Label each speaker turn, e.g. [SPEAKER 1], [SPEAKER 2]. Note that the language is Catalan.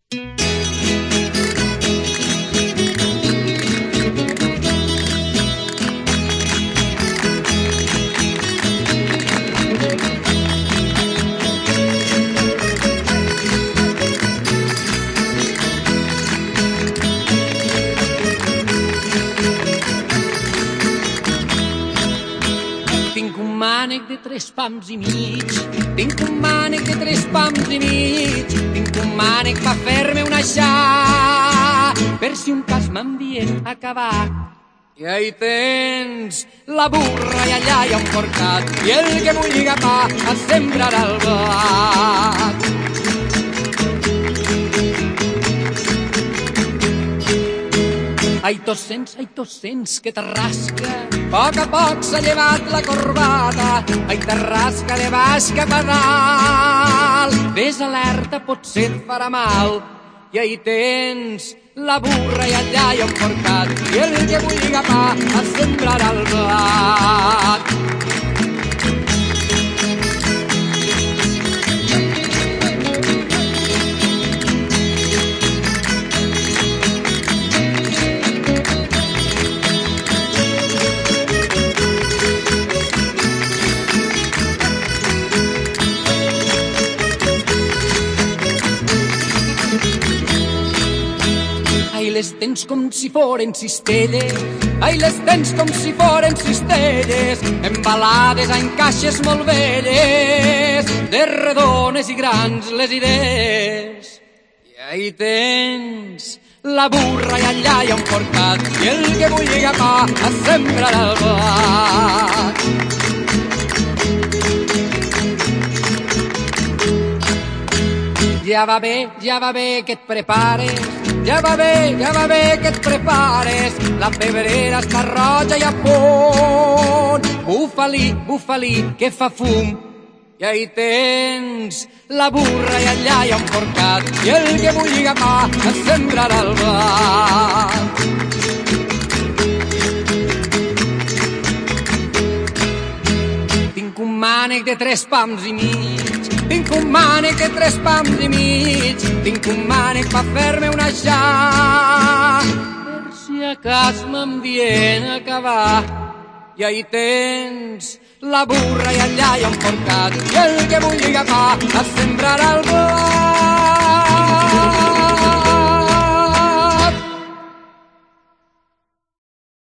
[SPEAKER 1] Tinc un mànec de 3 pams i mig, tinc un mànec de 3 pams i mig, tinc un mànec per fer-me una aixà, per si un cas m'envien a cavar. I ahí tens la burra i allà hi ha un porcat, i el que vulgui agafar a sembrar al blat. Ai, tossens, que t'arrasca, a poc s'ha llevat la corbata, ai, t'arrasca de baix cap a dalt, ves alerta, potser et farà mal. I ahí tens la burra i allà hi ha un porcat, i el que vulgui agafar a sembrar al blat. Ai, les tens com si foren cistelles, ai, les tens com si foren cistelles, embalades en caixes molt velles, de redones i grans les idees. I ahí tens la burra i allà hi ha un porcat, i el que vulgui agafar a sembrar al blat. Ja va bé que et prepares, ja va bé que et prepares, la pebrera està roja i a punt, bufa-li, que fa fum. I ahí tens la burra i allà hi ha un porcat, i el que vulgui agafar a sembrar al blat. Tinc un mànec de 3 pams i mig, tinc un mànec de 3 pams i mig, tinc un mànec per fer-me una aixà, per si a cas m'envien a cavar. I ahí tens la burra i allà hi ha un porcat, i el que vulgui agafar a sembrar al blat.